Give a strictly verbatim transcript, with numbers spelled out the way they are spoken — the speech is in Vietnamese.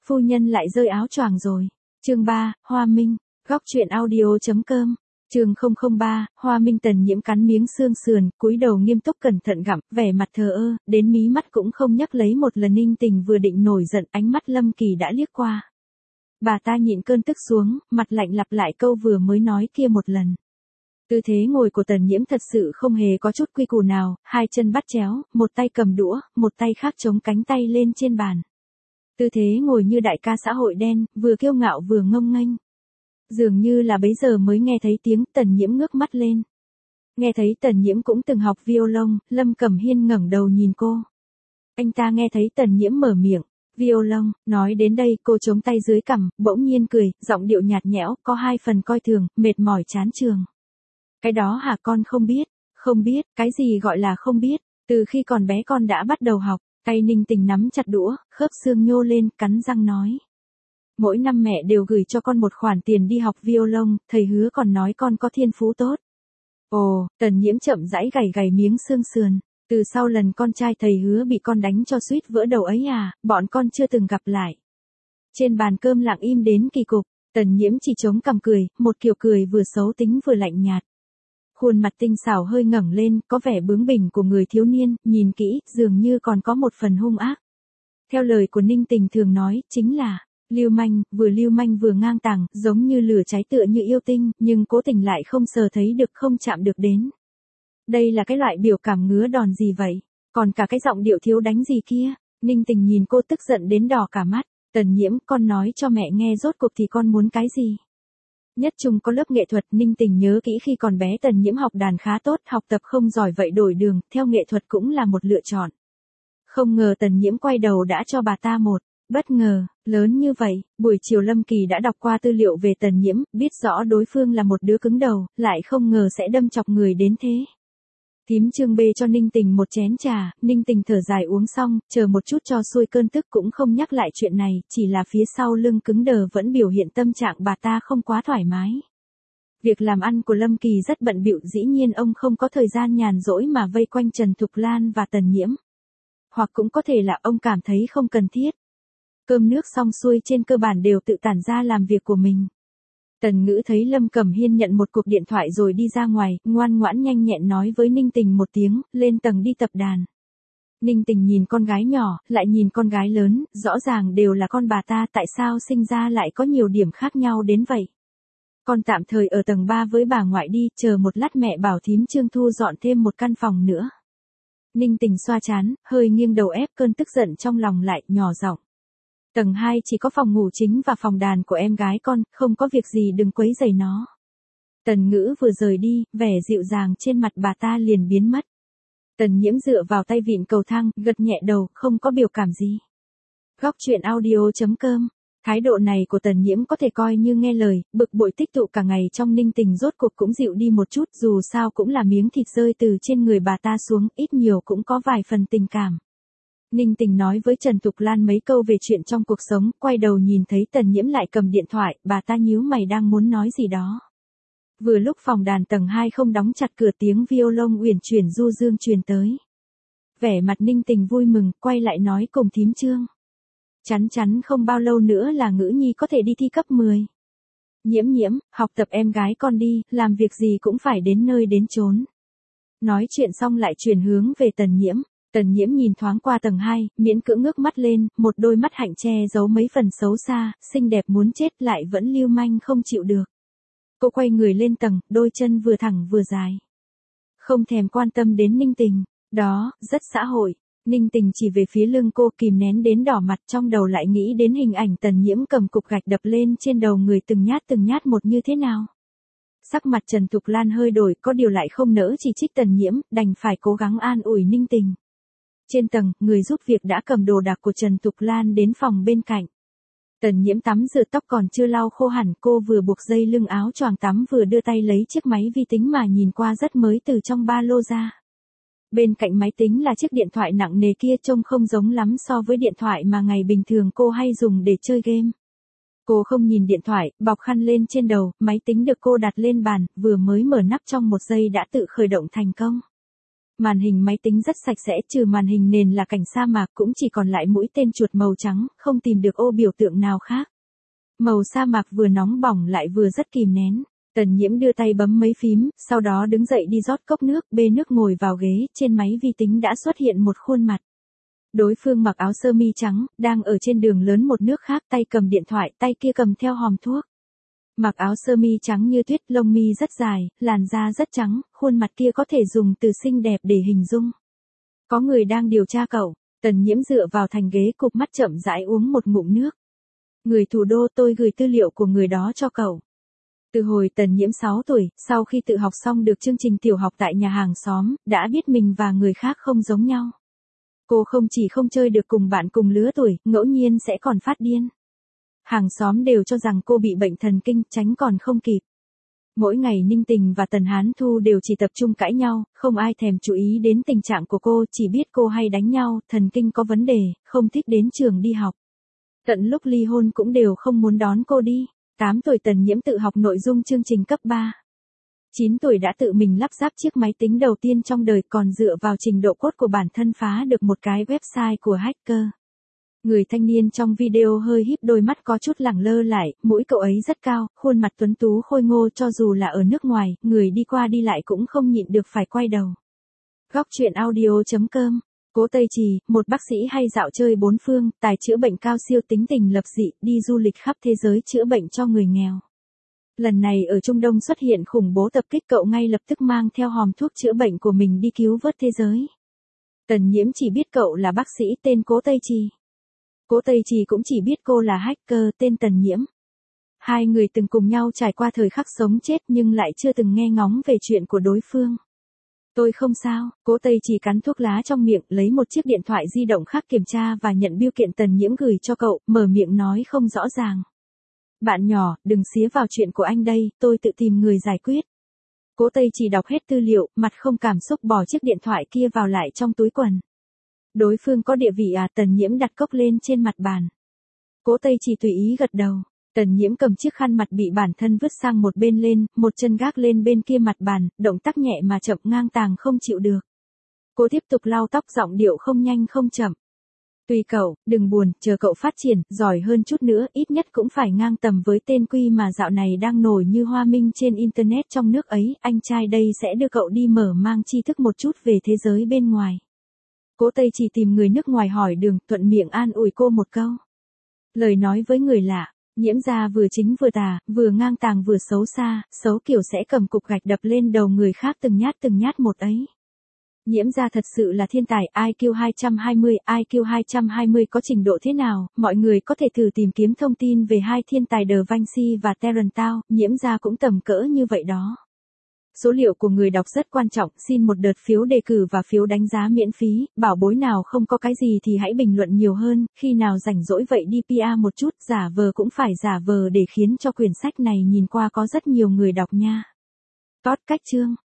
phu nhân lại rơi áo choàng rồi. Chương ba, Hoa Minh, góc truyện audio.com. Chương không không ba, Hoa Minh. Tần Nhiễm cắn miếng xương sườn, cúi đầu nghiêm túc cẩn thận gặm, vẻ mặt thờ ơ, đến mí mắt cũng không nhắc lấy một lần. Ninh Tình vừa định nổi giận, ánh mắt Lâm Kỳ đã liếc qua. Bà ta nhịn cơn tức xuống, mặt lạnh lặp lại câu vừa mới nói kia một lần. Tư thế ngồi của Tần Nhiễm thật sự không hề có chút quy củ nào, hai chân bắt chéo, một tay cầm đũa, một tay khác chống cánh tay lên trên bàn. Tư thế ngồi như đại ca xã hội đen, vừa kiêu ngạo vừa ngông nghênh. Dường như là bấy giờ mới nghe thấy tiếng. Tần Nhiễm ngước mắt lên. Nghe thấy Tần Nhiễm cũng từng học violon, Lâm Cẩm Hiên ngẩng đầu nhìn cô. Anh ta nghe thấy Tần Nhiễm mở miệng, violon, nói đến đây cô chống tay dưới cằm, bỗng nhiên cười, giọng điệu nhạt nhẽo, có hai phần coi thường, mệt mỏi chán trường. Cái đó hả, con không biết? Không biết, cái gì gọi là không biết? Từ khi còn bé con đã bắt đầu học. Tay Ninh Tình nắm chặt đũa, khớp xương nhô lên, cắn răng nói. Mỗi năm mẹ đều gửi cho con một khoản tiền đi học violon, thầy hứa còn nói con có thiên phú tốt. Ồ, Tần Nhiễm chậm rãi gảy gảy miếng xương sườn. Từ sau lần con trai thầy hứa bị con đánh cho suýt vỡ đầu ấy à, bọn con chưa từng gặp lại. Trên bàn cơm lặng im đến kỳ cục, Tần Nhiễm chỉ chống cằm cười, một kiểu cười vừa xấu tính vừa lạnh nhạt. Khuôn mặt tinh xảo hơi ngẩng lên, có vẻ bướng bỉnh của người thiếu niên, nhìn kỹ, dường như còn có một phần hung ác. Theo lời của Ninh Tình thường nói, chính là lưu manh, vừa lưu manh vừa ngang tàng, giống như lửa cháy tựa như yêu tinh, nhưng cố tình lại không sờ thấy được, không chạm được đến. Đây là cái loại biểu cảm ngứa đòn gì vậy? Còn cả cái giọng điệu thiếu đánh gì kia? Ninh Tình nhìn cô tức giận đến đỏ cả mắt. Tần Nhiễm, con nói cho mẹ nghe rốt cuộc thì con muốn cái gì? Nhất trung có lớp nghệ thuật. Ninh Tình nhớ kỹ khi còn bé Tần Nhiễm học đàn khá tốt, học tập không giỏi vậy đổi đường, theo nghệ thuật cũng là một lựa chọn. Không ngờ Tần Nhiễm quay đầu đã cho bà ta một bất ngờ lớn như vậy. Buổi chiều Lâm Kỳ đã đọc qua tư liệu về Tần Nhiễm, biết rõ đối phương là một đứa cứng đầu, lại không ngờ sẽ đâm chọc người đến thế. Thím Trương bê cho Ninh Tình một chén trà, Ninh Tình thở dài uống xong, chờ một chút cho xuôi cơn tức cũng không nhắc lại chuyện này, chỉ là phía sau lưng cứng đờ vẫn biểu hiện tâm trạng bà ta không quá thoải mái. Việc làm ăn của Lâm Kỳ rất bận bịu, dĩ nhiên ông không có thời gian nhàn rỗi mà vây quanh Trần Thục Lan và Tần Nhiễm. Hoặc cũng có thể là ông cảm thấy không cần thiết. Cơm nước xong xuôi trên cơ bản đều tự tản ra làm việc của mình. Tần Ngữ thấy Lâm Cẩm Hiên nhận một cuộc điện thoại rồi đi ra ngoài, ngoan ngoãn nhanh nhẹn nói với Ninh Tình một tiếng, lên tầng đi tập đàn. Ninh Tình nhìn con gái nhỏ, lại nhìn con gái lớn, rõ ràng đều là con bà ta, tại sao sinh ra lại có nhiều điểm khác nhau đến vậy. Con tạm thời ở tầng ba với bà ngoại đi, chờ một lát mẹ bảo thím Trương thu dọn thêm một căn phòng nữa. Ninh Tình xoa trán, hơi nghiêng đầu ép cơn tức giận trong lòng lại, nhỏ giọng. Tầng hai chỉ có phòng ngủ chính và phòng đàn của em gái con, không có việc gì đừng quấy rầy nó. Tần Ngữ vừa rời đi, vẻ dịu dàng trên mặt bà ta liền biến mất. Tần Nhiễm dựa vào tay vịn cầu thang, gật nhẹ đầu, không có biểu cảm gì. Góc truyện audio.com. Thái độ này của Tần Nhiễm có thể coi như nghe lời, bực bội tích tụ cả ngày trong Ninh Tình rốt cuộc cũng dịu đi một chút, dù sao cũng là miếng thịt rơi từ trên người bà ta xuống, ít nhiều cũng có vài phần tình cảm. Ninh Tình nói với Trần Thục Lan mấy câu về chuyện trong cuộc sống, quay đầu nhìn thấy Tần Nhiễm lại cầm điện thoại, bà ta nhíu mày đang muốn nói gì đó. Vừa lúc phòng đàn tầng hai không đóng chặt cửa, tiếng violon uyển chuyển du dương truyền tới. Vẻ mặt Ninh Tình vui mừng, quay lại nói cùng thím Trương. Chắn chắn không bao lâu nữa là Ngữ Nhi có thể đi thi cấp mười. Nhiễm Nhiễm, học tập em gái con đi, làm việc gì cũng phải đến nơi đến chốn. Nói chuyện xong lại chuyển hướng về Tần Nhiễm. Tần Nhiễm nhìn thoáng qua tầng hai, miễn cưỡng ngước mắt lên, một đôi mắt hạnh che giấu mấy phần xấu xa, xinh đẹp muốn chết lại vẫn lưu manh không chịu được. Cô quay người lên tầng, đôi chân vừa thẳng vừa dài. Không thèm quan tâm đến Ninh Tình, đó, rất xã hội. Ninh Tình chỉ về phía lưng cô, kìm nén đến đỏ mặt, trong đầu lại nghĩ đến hình ảnh Tần Nhiễm cầm cục gạch đập lên trên đầu người từng nhát từng nhát một như thế nào. Sắc mặt Trần Thục Lan hơi đổi, có điều lại không nỡ chỉ trích Tần Nhiễm, đành phải cố gắng an ủi Ninh Tình. Trên tầng, người giúp việc đã cầm đồ đạc của Trần Thục Lan đến phòng bên cạnh. Tần Nhiễm tắm rửa tóc còn chưa lau khô hẳn, cô vừa buộc dây lưng áo choàng tắm vừa đưa tay lấy chiếc máy vi tính mà nhìn qua rất mới từ trong ba lô ra. Bên cạnh máy tính là chiếc điện thoại nặng nề kia, trông không giống lắm so với điện thoại mà ngày bình thường cô hay dùng để chơi game. Cô không nhìn điện thoại, bọc khăn lên trên đầu, máy tính được cô đặt lên bàn, vừa mới mở nắp trong một giây đã tự khởi động thành công. Màn hình máy tính rất sạch sẽ, trừ màn hình nền là cảnh sa mạc cũng chỉ còn lại mũi tên chuột màu trắng, không tìm được ô biểu tượng nào khác. Màu sa mạc vừa nóng bỏng lại vừa rất kìm nén. Tần Nhiễm đưa tay bấm mấy phím, sau đó đứng dậy đi rót cốc nước, bê nước ngồi vào ghế, trên máy vi tính đã xuất hiện một khuôn mặt. Đối phương mặc áo sơ mi trắng, đang ở trên đường lớn một nước khác, tay cầm điện thoại, tay kia cầm theo hòm thuốc. Mặc áo sơ mi trắng như tuyết, lông mi rất dài, làn da rất trắng, khuôn mặt kia có thể dùng từ xinh đẹp để hình dung. Có người đang điều tra cậu. Tần Nhiễm dựa vào thành ghế, cụp mắt chậm rãi uống một ngụm nước. Người thủ đô, tôi gửi tư liệu của người đó cho cậu. Từ hồi Tần Nhiễm sáu tuổi, sau khi tự học xong được chương trình tiểu học tại nhà hàng xóm, đã biết mình và người khác không giống nhau. Cô không chỉ không chơi được cùng bạn cùng lứa tuổi, ngẫu nhiên sẽ còn phát điên. Hàng xóm đều cho rằng cô bị bệnh thần kinh, tránh còn không kịp. Mỗi ngày Ninh Tình và Tần Hán Thu đều chỉ tập trung cãi nhau, không ai thèm chú ý đến tình trạng của cô, chỉ biết cô hay đánh nhau, thần kinh có vấn đề, không thích đến trường đi học. Tận lúc ly hôn cũng đều không muốn đón cô đi. tám tuổi Tần Nhiễm tự học nội dung chương trình cấp ba. chín tuổi đã tự mình lắp ráp chiếc máy tính đầu tiên trong đời, còn dựa vào trình độ code của bản thân phá được một cái website của hacker. Người thanh niên trong video hơi híp đôi mắt có chút lẳng lơ lại, mũi cậu ấy rất cao, khuôn mặt tuấn tú khôi ngô, cho dù là ở nước ngoài, người đi qua đi lại cũng không nhịn được phải quay đầu. Góc truyện audio chấm com. Cố Tây Trì, một bác sĩ hay dạo chơi bốn phương, tài chữa bệnh cao siêu, tính tình lập dị, đi du lịch khắp thế giới chữa bệnh cho người nghèo. Lần này ở Trung Đông xuất hiện khủng bố tập kích, cậu ngay lập tức mang theo hòm thuốc chữa bệnh của mình đi cứu vớt thế giới. Tần Nhiễm chỉ biết cậu là bác sĩ tên Cố Tây Trì. Cố Tây Trì cũng chỉ biết cô là hacker tên Tần Nhiễm. Hai người từng cùng nhau trải qua thời khắc sống chết nhưng lại chưa từng nghe ngóng về chuyện của đối phương. Tôi không sao, Cố Tây Trì cắn thuốc lá trong miệng, lấy một chiếc điện thoại di động khác kiểm tra và nhận bưu kiện Tần Nhiễm gửi cho cậu, mở miệng nói không rõ ràng. Bạn nhỏ, đừng xía vào chuyện của anh đây, tôi tự tìm người giải quyết. Cố Tây Trì đọc hết tư liệu, mặt không cảm xúc bỏ chiếc điện thoại kia vào lại trong túi quần. Đối phương có địa vị à? Tần Nhiễm đặt cốc lên trên mặt bàn. Cố Tây Trì tùy ý gật đầu. Tần Nhiễm cầm chiếc khăn mặt bị bản thân vứt sang một bên lên, một chân gác lên bên kia mặt bàn, động tác nhẹ mà chậm, ngang tàng không chịu được. Cô tiếp tục lau tóc, giọng điệu không nhanh không chậm. Tùy cậu, đừng buồn, chờ cậu phát triển, giỏi hơn chút nữa, ít nhất cũng phải ngang tầm với tên Quy mà dạo này đang nổi như hoa minh trên internet trong nước ấy, anh trai đây sẽ đưa cậu đi mở mang tri thức một chút về thế giới bên ngoài. Cố Tây Trì tìm người nước ngoài hỏi đường, thuận miệng an ủi cô một câu. Lời nói với người lạ, Nhiễm gia vừa chính vừa tà, vừa ngang tàng vừa xấu xa, xấu kiểu sẽ cầm cục gạch đập lên đầu người khác từng nhát từng nhát một ấy. Nhiễm gia thật sự là thiên tài, I Q hai trăm hai mươi, I Q hai trăm hai mươi có trình độ thế nào, mọi người có thể thử tìm kiếm thông tin về hai thiên tài Da Vinci và Terence Tao, Nhiễm gia cũng tầm cỡ như vậy đó. Số liệu của người đọc rất quan trọng, xin một đợt phiếu đề cử và phiếu đánh giá miễn phí, bảo bối nào không có cái gì thì hãy bình luận nhiều hơn, khi nào rảnh rỗi vậy đi pê e một chút, giả vờ cũng phải giả vờ để khiến cho quyển sách này nhìn qua có rất nhiều người đọc nha. Cót cách chương.